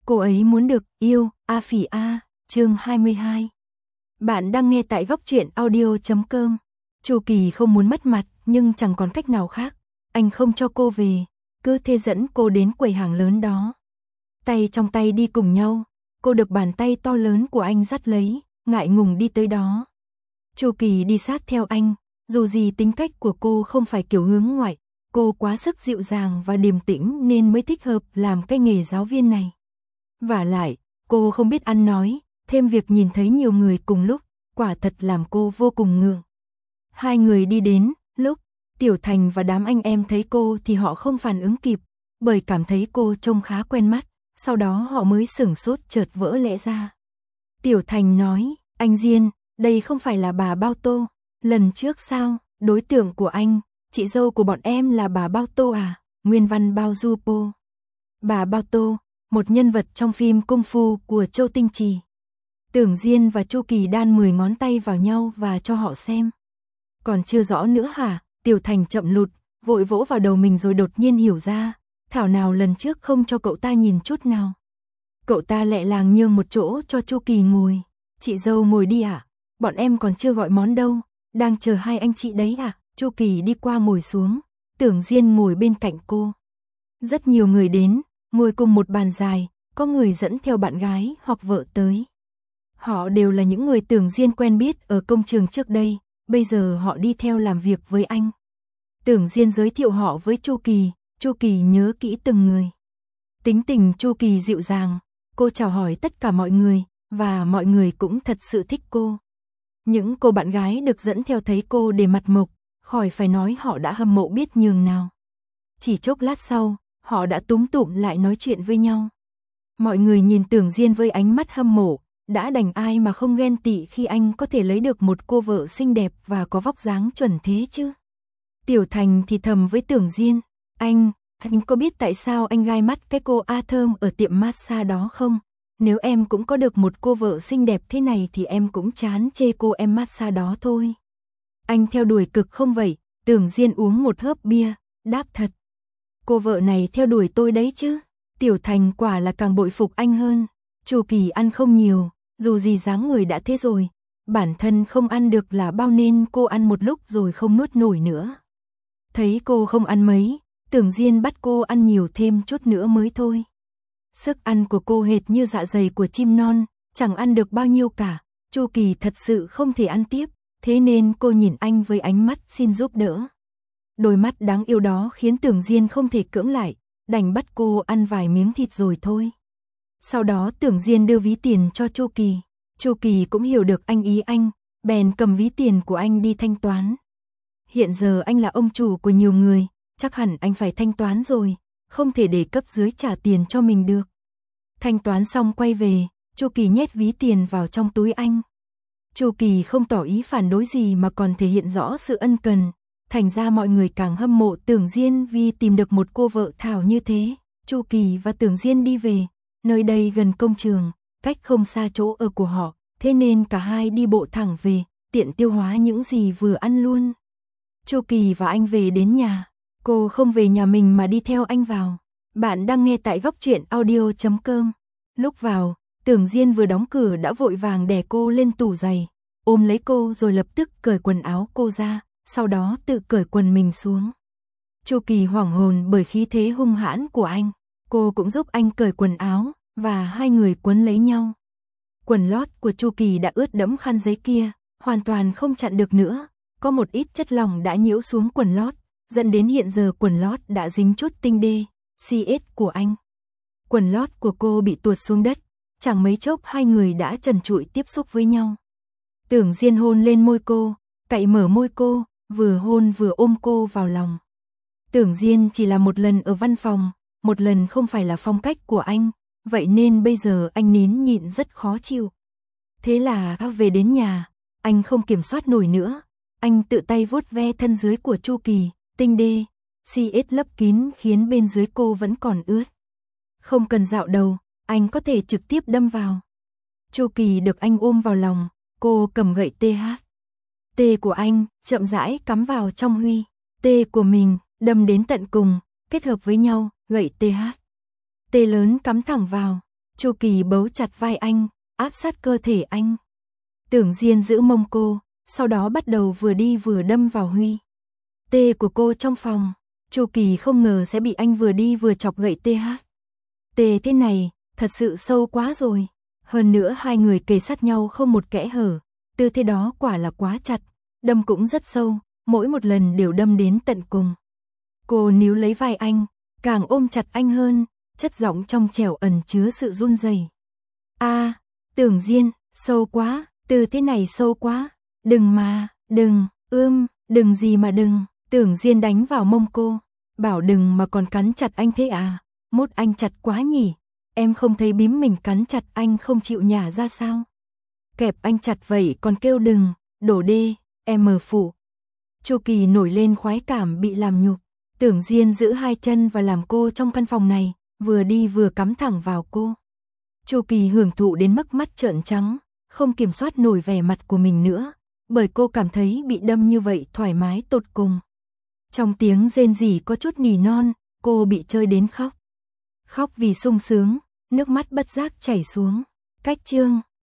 Cô ấy muốn được yêu, A Phỉ A, chương 22. Bạn đang nghe tại góc truyện audio.com. Chu Kỳ không muốn mất mặt, nhưng chẳng còn cách nào khác. Anh không cho cô về, cứ thế dẫn cô đến quầy hàng lớn đó. Tay trong tay đi cùng nhau, cô được bàn tay to lớn của anh dắt lấy, ngại ngùng đi tới đó. Chu Kỳ đi sát theo anh, dù gì tính cách của cô không phải kiểu hướng ngoại, cô quá sức dịu dàng và điềm tĩnh nên mới thích hợp làm cái nghề giáo viên này. Vả lại, cô không biết ăn nói, thêm việc nhìn thấy nhiều người cùng lúc, quả thật làm cô vô cùng ngượng. Hai người đi đến, lúc Tiểu Thành và đám anh em thấy cô thì họ không phản ứng kịp, bởi cảm thấy cô trông khá quen mắt, sau đó họ mới sửng sốt chợt vỡ lẽ ra. Tiểu Thành nói, anh Diên, đây không phải là bà Bao Tô, lần trước sao, đối tượng của anh, chị dâu của bọn em là bà Bao Tô à, nguyên văn Bao Du Po. Bà Bao Tô, một nhân vật trong phim Cung Phu của Châu Tinh Trì. Tưởng Diên và Chu Kỳ đan 10 ngón tay vào nhau và cho họ xem. Còn chưa rõ nữa hả? Tiểu Thành chậm lụt, vội vỗ vào đầu mình rồi đột nhiên hiểu ra, thảo nào lần trước không cho cậu ta nhìn chút nào. Cậu ta lẹ làng nhường một chỗ cho Chu Kỳ ngồi. Chị dâu ngồi đi ạ, bọn em còn chưa gọi món đâu, đang chờ hai anh chị đấy à? Chu Kỳ đi qua ngồi xuống, Tưởng Diên ngồi bên cạnh cô. Rất nhiều người đến, ngồi cùng một bàn dài, có người dẫn theo bạn gái hoặc vợ tới. Họ đều là những người Tưởng Diên quen biết ở công trường trước đây, bây giờ họ đi theo làm việc với anh. Tưởng Diên giới thiệu họ với Chu Kỳ nhớ kỹ từng người. Tính tình Chu Kỳ dịu dàng, cô chào hỏi tất cả mọi người, và mọi người cũng thật sự thích cô. Những cô bạn gái được dẫn theo thấy cô để mặt mộc, khỏi phải nói họ đã hâm mộ biết nhường nào. Chỉ chốc lát sau, họ đã túm tụm lại nói chuyện với nhau. Mọi người nhìn Tưởng Diên với ánh mắt hâm mộ, đã đành ai mà không ghen tị khi anh có thể lấy được một cô vợ xinh đẹp và có vóc dáng chuẩn thế chứ. Tiểu Thành thì thầm với Tưởng Diên, anh có biết tại sao anh gai mắt cái cô A Thơm ở tiệm massage đó không? Nếu em cũng có được một cô vợ xinh đẹp thế này thì em cũng chán chê cô em massage đó thôi. Anh theo đuổi cực không vậy? Tưởng Diên uống một hớp bia, đáp thật. Cô vợ này theo đuổi tôi đấy chứ. Tiểu Thành quả là càng bội phục anh hơn. Chu Kỳ ăn không nhiều, dù gì dáng người đã thế rồi, bản thân không ăn được là bao nên cô ăn một lúc rồi không nuốt nổi nữa. Thấy cô không ăn mấy, Tưởng Diên bắt cô ăn nhiều thêm chút nữa mới thôi. Sức ăn của cô hệt như dạ dày của chim non, chẳng ăn được bao nhiêu cả. Chu Kỳ thật sự không thể ăn tiếp, thế nên cô nhìn anh với ánh mắt xin giúp đỡ. Đôi mắt đáng yêu đó khiến Tưởng Diên không thể cưỡng lại, đành bắt cô ăn vài miếng thịt rồi thôi. Sau đó Tưởng Diên đưa ví tiền cho Chu Kỳ. Chu Kỳ cũng hiểu được anh ý anh, bèn cầm ví tiền của anh đi thanh toán. Hiện giờ anh là ông chủ của nhiều người, chắc hẳn anh phải thanh toán rồi, không thể để cấp dưới trả tiền cho mình được. Thanh toán xong quay về, Chu Kỳ nhét ví tiền vào trong túi anh. Chu Kỳ không tỏ ý phản đối gì mà còn thể hiện rõ sự ân cần, thành ra mọi người càng hâm mộ Tưởng Diên vì tìm được một cô vợ thảo như thế. Chu Kỳ và Tưởng Diên đi về, nơi đây gần công trường, cách không xa chỗ ở của họ, thế nên cả hai đi bộ thẳng về, tiện tiêu hóa những gì vừa ăn luôn. Chu Kỳ và anh về đến nhà, cô không về nhà mình mà đi theo anh vào. Bạn đang nghe tại góc truyện audio.com. Lúc vào, Tưởng Diên vừa đóng cửa đã vội vàng đè cô lên tủ giày, ôm lấy cô rồi lập tức cởi quần áo cô ra, sau đó tự cởi quần mình xuống. Chu Kỳ hoảng hồn bởi khí thế hung hãn của anh, cô cũng giúp anh cởi quần áo, và hai người quấn lấy nhau. Quần lót của Chu Kỳ đã ướt đẫm khăn giấy kia, hoàn toàn không chặn được nữa, có một ít chất lỏng đã nhiễu xuống quần lót, dẫn đến hiện giờ quần lót đã dính chút tinh đê, CS của anh. Quần lót của cô bị tuột xuống đất, chẳng mấy chốc hai người đã trần trụi tiếp xúc với nhau. Tưởng Diên hôn lên môi cô, cạy mở môi cô, vừa hôn vừa ôm cô vào lòng. Tưởng Diên chỉ là một lần ở văn phòng, một lần không phải là phong cách của anh, vậy nên bây giờ anh nín nhịn rất khó chịu. Thế là về đến nhà, anh không kiểm soát nổi nữa, anh tự tay vuốt ve thân dưới của Chu Kỳ, tinh đê, CS lấp kín khiến bên dưới cô vẫn còn ướt. Không cần dạo đầu, anh có thể trực tiếp đâm vào. Chu Kỳ được anh ôm vào lòng, cô cầm gậy TH. T của anh chậm rãi cắm vào trong huy, T của mình đâm đến tận cùng, kết hợp với nhau, gậy TH. T lớn cắm thẳng vào, Chu Kỳ bấu chặt vai anh, áp sát cơ thể anh. Tưởng Diên giữ mông cô, sau đó bắt đầu vừa đi vừa đâm vào Huy. Tê của cô trong phòng. Chu Kỳ không ngờ sẽ bị anh vừa đi vừa chọc gậy TH. Tê thế này, thật sự sâu quá rồi. Hơn nữa hai người kề sát nhau không một kẽ hở. Tư thế đó quả là quá chặt. Đâm cũng rất sâu, mỗi một lần đều đâm đến tận cùng. Cô níu lấy vai anh, càng ôm chặt anh hơn, chất giọng trong trẻo ẩn chứa sự run rẩy. Tưởng Diên, sâu quá, từ thế này sâu quá. Đừng mà, đừng, đừng gì mà đừng. Tưởng Diên đánh vào mông cô. Bảo đừng mà còn cắn chặt anh thế à? Mốt anh chặt quá nhỉ? Em không thấy bím mình cắn chặt anh không chịu nhả ra sao? Kẹp anh chặt vậy còn kêu đừng, đổ đê, em mờ phụ. Chu Kỳ nổi lên khoái cảm bị làm nhục. Tưởng Diên giữ hai chân và làm cô trong căn phòng này, vừa đi vừa cắm thẳng vào cô. Chu Kỳ hưởng thụ đến mức mắt trợn trắng, không kiểm soát nổi vẻ mặt của mình nữa, bởi cô cảm thấy bị đâm như vậy thoải mái tột cùng. Trong tiếng rên rỉ có chút nỉ non, cô bị chơi đến khóc. Khóc vì sung sướng, nước mắt bất giác chảy xuống. Cách chương